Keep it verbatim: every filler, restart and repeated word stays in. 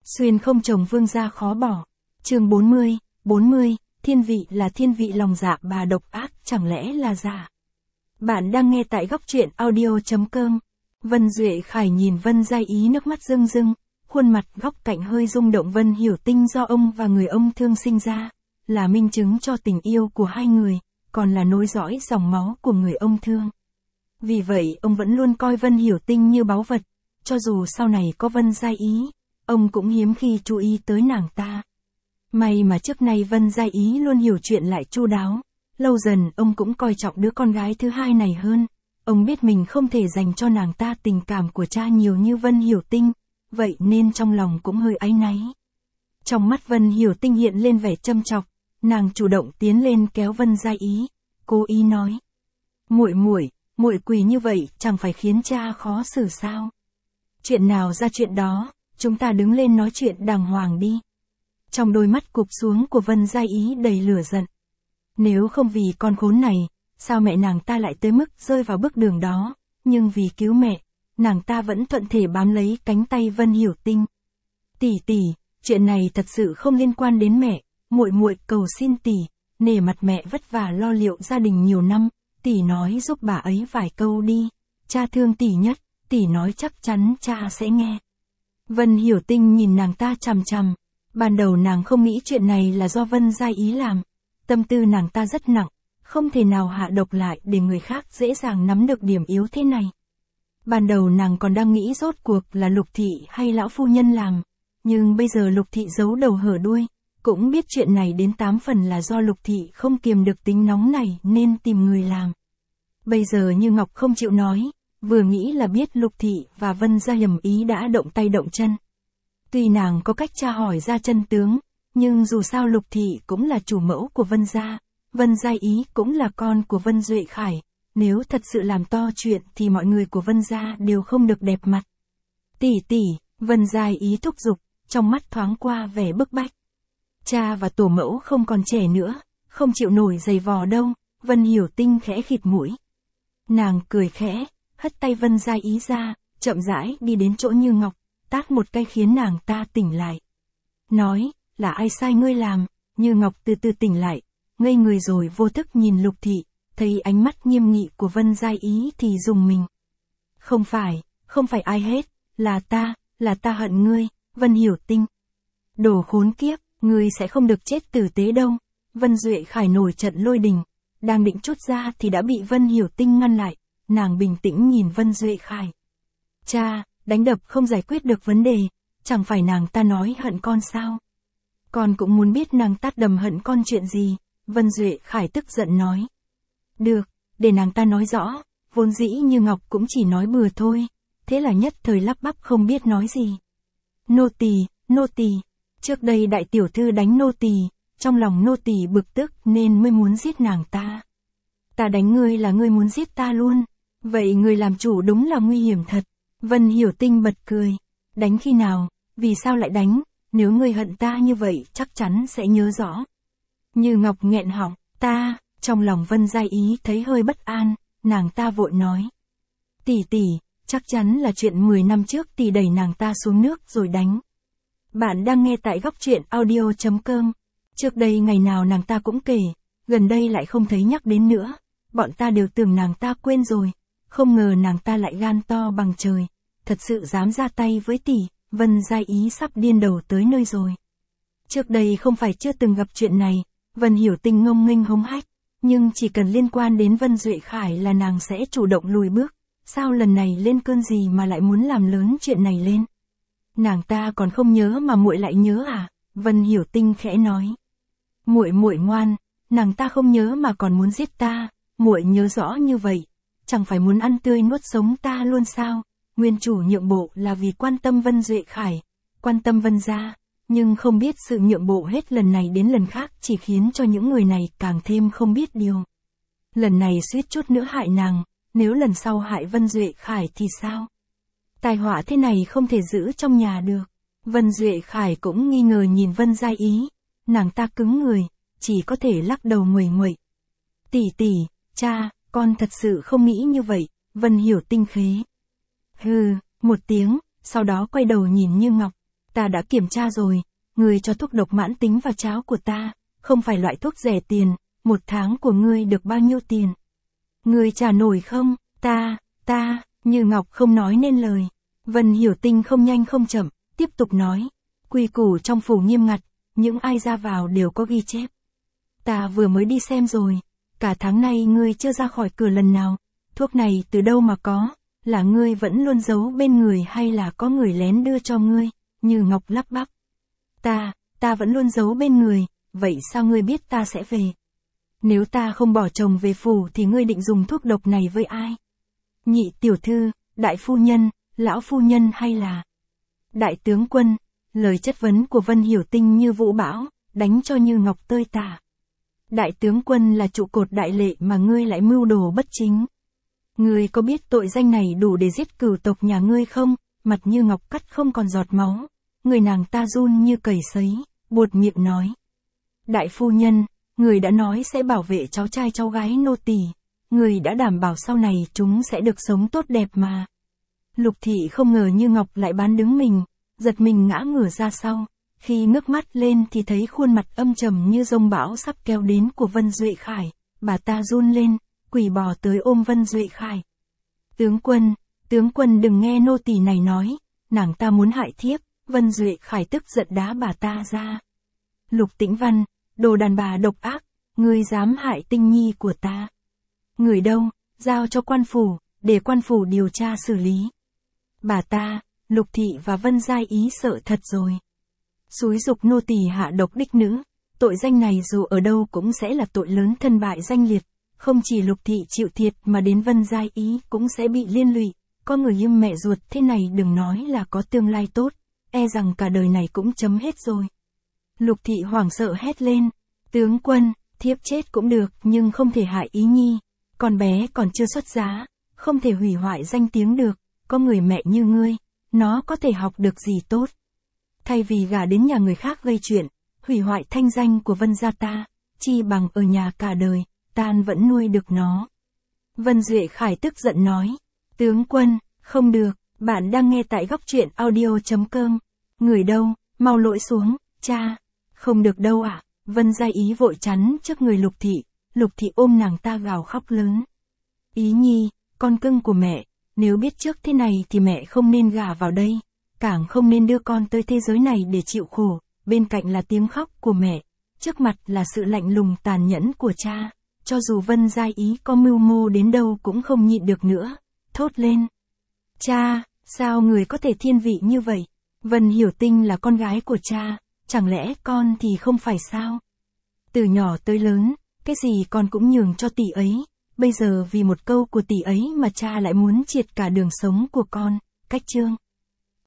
Xuyên không chồng vương gia khó bỏ. Chương bốn mươi, bốn mươi, thiên vị là thiên vị lòng dạ bà độc ác chẳng lẽ là giả. Bạn đang nghe tại góc truyện audio chấm com. Vân Duệ Khải nhìn Vân Giai Ý nước mắt rưng rưng, khuôn mặt góc cạnh hơi rung động. Vân Hiểu Tinh do ông và người ông thương sinh ra, là minh chứng cho tình yêu của hai người, còn là nối dõi dòng máu của người ông thương. Vì vậy ông vẫn luôn coi Vân Hiểu Tinh như báu vật, cho dù sau này có Vân Giai Ý, ông cũng hiếm khi chú ý tới nàng ta. May mà trước nay Vân Giai Ý luôn hiểu chuyện lại chu đáo, lâu dần ông cũng coi trọng đứa con gái thứ hai này hơn. Ông biết mình không thể dành cho nàng ta tình cảm của cha nhiều như Vân Hiểu Tinh, vậy nên trong lòng cũng hơi áy náy. Trong mắt Vân Hiểu Tinh hiện lên vẻ châm chọc, nàng chủ động tiến lên kéo Vân Giai Ý, cố ý nói: "Muội muội, muội quỳ như vậy chẳng phải khiến cha khó xử sao? Chuyện nào ra chuyện đó, chúng ta đứng lên nói chuyện đàng hoàng đi." Trong đôi mắt cụp xuống của Vân Giai Ý đầy lửa giận. Nếu không vì con khốn này, sao mẹ nàng ta lại tới mức rơi vào bước đường đó, nhưng vì cứu mẹ, nàng ta vẫn thuận thể bám lấy cánh tay Vân Hiểu Tinh. "Tỷ tỷ, chuyện này thật sự không liên quan đến mẹ, muội muội cầu xin tỷ, nể mặt mẹ vất vả lo liệu gia đình nhiều năm, tỷ nói giúp bà ấy vài câu đi, cha thương tỷ nhất, tỷ nói chắc chắn cha sẽ nghe." Vân Hiểu Tinh nhìn nàng ta chằm chằm, ban đầu nàng không nghĩ chuyện này là do Vân Giai Ý làm, tâm tư nàng ta rất nặng, không thể nào hạ độc lại để người khác dễ dàng nắm được điểm yếu thế này. Ban đầu nàng còn đang nghĩ rốt cuộc là Lục Thị hay lão phu nhân làm, nhưng bây giờ Lục Thị giấu đầu hở đuôi, cũng biết chuyện này đến tám phần là do Lục Thị không kiềm được tính nóng này nên tìm người làm. Bây giờ Như Ngọc không chịu nói, vừa nghĩ là biết Lục Thị và Vân Gia Hiểm Ý đã động tay động chân. Tuy nàng có cách tra hỏi ra chân tướng, nhưng dù sao Lục Thị cũng là chủ mẫu của Vân Gia, Vân Giai Ý cũng là con của Vân Duệ Khải, nếu thật sự làm to chuyện thì mọi người của Vân Gia đều không được đẹp mặt. "Tỷ tỷ", Vân Giai Ý thúc giục, trong mắt thoáng qua vẻ bức bách. Cha và tổ mẫu không còn trẻ nữa, không chịu nổi giày vò đâu. Vân Hiểu Tinh khẽ khịt mũi. Nàng cười khẽ, hất tay Vân Giai Ý ra, chậm rãi đi đến chỗ Như Ngọc, tát một cái khiến nàng ta tỉnh lại. Nói: "Là ai sai ngươi làm?" Như Ngọc từ từ tỉnh lại, ngây người rồi vô thức nhìn Lục Thị, thấy ánh mắt nghiêm nghị của Vân Giai Ý thì rùng mình. "Không phải, không phải ai hết, là ta, là ta hận ngươi, Vân Hiểu Tinh. Đồ khốn kiếp, ngươi sẽ không được chết tử tế đâu." Vân Duệ Khải nổi trận lôi đình, đang định trút ra thì đã bị Vân Hiểu Tinh ngăn lại, nàng bình tĩnh nhìn Vân Duệ Khải. "Cha, đánh đập không giải quyết được vấn đề, chẳng phải nàng ta nói hận con sao? Con cũng muốn biết nàng tát đầm hận con chuyện gì." Vân Duệ Khải tức giận nói. "Được, để nàng ta nói rõ." Vốn dĩ Như Ngọc cũng chỉ nói bừa thôi, thế là nhất thời lắp bắp không biết nói gì. "Nô tỳ, nô tỳ, trước đây đại tiểu thư đánh nô tỳ, trong lòng nô tỳ bực tức nên mới muốn giết nàng ta." "Ta đánh ngươi là ngươi muốn giết ta luôn, vậy ngươi làm chủ đúng là nguy hiểm thật." Vân Hiểu Tinh bật cười. "Đánh khi nào, vì sao lại đánh, nếu ngươi hận ta như vậy chắc chắn sẽ nhớ rõ." Như Ngọc nghẹn họng, "Ta." Trong lòng Vân Giai Ý thấy hơi bất an, nàng ta vội nói: "Tỷ tỷ, chắc chắn là chuyện mười năm trước tỷ đẩy nàng ta xuống nước rồi đánh." Bạn đang nghe tại góc truyện audio chấm com. Trước đây ngày nào nàng ta cũng kể, gần đây lại không thấy nhắc đến nữa, bọn ta đều tưởng nàng ta quên rồi, không ngờ nàng ta lại gan to bằng trời, thật sự dám ra tay với tỷ. Vân Giai Ý sắp điên đầu tới nơi rồi. Trước đây không phải chưa từng gặp chuyện này, Vân Hiểu Tinh ngông nghênh hống hách, nhưng chỉ cần liên quan đến Vân Duệ Khải là nàng sẽ chủ động lùi bước, sao lần này lên cơn gì mà lại muốn làm lớn chuyện này lên? "Nàng ta còn không nhớ mà muội lại nhớ à?" Vân Hiểu Tinh khẽ nói. "Muội muội ngoan, nàng ta không nhớ mà còn muốn giết ta, muội nhớ rõ như vậy, chẳng phải muốn ăn tươi nuốt sống ta luôn sao?" Nguyên chủ nhượng bộ là vì quan tâm Vân Duệ Khải, quan tâm Vân Gia, nhưng không biết sự nhượng bộ hết lần này đến lần khác chỉ khiến cho những người này càng thêm không biết điều. Lần này suýt chút nữa hại nàng, nếu lần sau hại Vân Duệ Khải thì sao? Tai họa thế này không thể giữ trong nhà được. Vân Duệ Khải cũng nghi ngờ nhìn Vân Giai Ý, nàng ta cứng người, chỉ có thể lắc đầu nguầy nguậy. "Tỷ tỷ, cha, con thật sự không nghĩ như vậy." Vân Hiểu Tinh khế. "Hừ", một tiếng, sau đó quay đầu nhìn Như Ngọc. ta đã kiểm tra rồi, ngươi cho thuốc độc mãn tính vào cháo của ta, không phải loại thuốc rẻ tiền, một tháng của ngươi được bao nhiêu tiền? Ngươi trả nổi không? Ta, ta, Như Ngọc không nói nên lời. Vân Hiểu Tinh không nhanh không chậm, tiếp tục nói, quy củ trong phủ nghiêm ngặt, những ai ra vào đều có ghi chép. Ta vừa mới đi xem rồi, cả tháng nay ngươi chưa ra khỏi cửa lần nào, thuốc này từ đâu mà có, là ngươi vẫn luôn giấu bên người hay là có người lén đưa cho ngươi? Như Ngọc lắp bắp. Ta, ta vẫn luôn giấu bên người, vậy sao ngươi biết ta sẽ về? Nếu ta không bỏ chồng về phủ thì ngươi định dùng thuốc độc này với ai? Nhị tiểu thư, đại phu nhân, lão phu nhân hay là đại tướng quân? Lời chất vấn của Vân Hiểu Tinh như vũ bão, đánh cho Như Ngọc tơi tả. Đại tướng quân là trụ cột đại lệ mà ngươi lại mưu đồ bất chính. Ngươi có biết tội danh này đủ để giết cửu tộc nhà ngươi không? Mặt Như Ngọc cắt không còn giọt máu, người nàng ta run như cầy sấy, buột miệng nói. Đại phu nhân, người đã nói sẽ bảo vệ cháu trai cháu gái nô tỳ, người đã đảm bảo sau này chúng sẽ được sống tốt đẹp mà. Lục thị không ngờ Như Ngọc lại bán đứng mình, giật mình ngã ngửa ra sau, khi ngước mắt lên thì thấy khuôn mặt âm trầm như giông bão sắp kéo đến của Vân Duệ Khải, bà ta run lên, quỳ bò tới ôm Vân Duệ Khải. Tướng quân, tướng quân đừng nghe nô tỳ này nói, nàng ta muốn hại thiếp. Vân Duệ Khải tức giận đá bà ta ra. Lục Tĩnh Văn, đồ đàn bà độc ác, ngươi dám hại Tinh Nhi của ta. Người đâu, giao cho quan phủ, để quan phủ điều tra xử lý. Bà ta, Lục Thị và Vân Giai Ý sợ thật rồi. Xúi giục nô tỳ hạ độc đích nữ, tội danh này dù ở đâu cũng sẽ là tội lớn thân bại danh liệt, không chỉ Lục Thị chịu thiệt mà đến Vân Giai Ý cũng sẽ bị liên lụy, có người như mẹ ruột thế này đừng nói là có tương lai tốt, e rằng cả đời này cũng chấm hết rồi. Lục Thị hoảng sợ hét lên, tướng quân, thiếp chết cũng được nhưng không thể hại Ý Nhi, con bé còn chưa xuất giá, không thể hủy hoại danh tiếng được, có người mẹ như ngươi, nó có thể học được gì tốt. Thay vì gả đến nhà người khác gây chuyện, hủy hoại thanh danh của Vân gia ta, chi bằng ở nhà cả đời, tan vẫn nuôi được nó. Vân Duệ Khải tức giận nói, tướng quân, không được, bạn đang nghe tại góc truyện audio chấm com. Người đâu, mau lỗi xuống, cha. Không được đâu ạ. À? Vân Giai Ý vội chắn trước người Lục Thị, Lục Thị ôm nàng ta gào khóc lớn. Ý Nhi, con cưng của mẹ, nếu biết trước thế này thì mẹ không nên gả vào đây, càng không nên đưa con tới thế giới này để chịu khổ, bên cạnh là tiếng khóc của mẹ, trước mặt là sự lạnh lùng tàn nhẫn của cha, cho dù Vân Giai Ý có mưu mô đến đâu cũng không nhịn được nữa, thốt lên. Cha, sao người có thể thiên vị như vậy? Vân Hiểu Tinh là con gái của cha, chẳng lẽ con thì không phải sao? Từ nhỏ tới lớn, cái gì con cũng nhường cho tỷ ấy, bây giờ vì một câu của tỷ ấy mà cha lại muốn triệt cả đường sống của con, cách chương.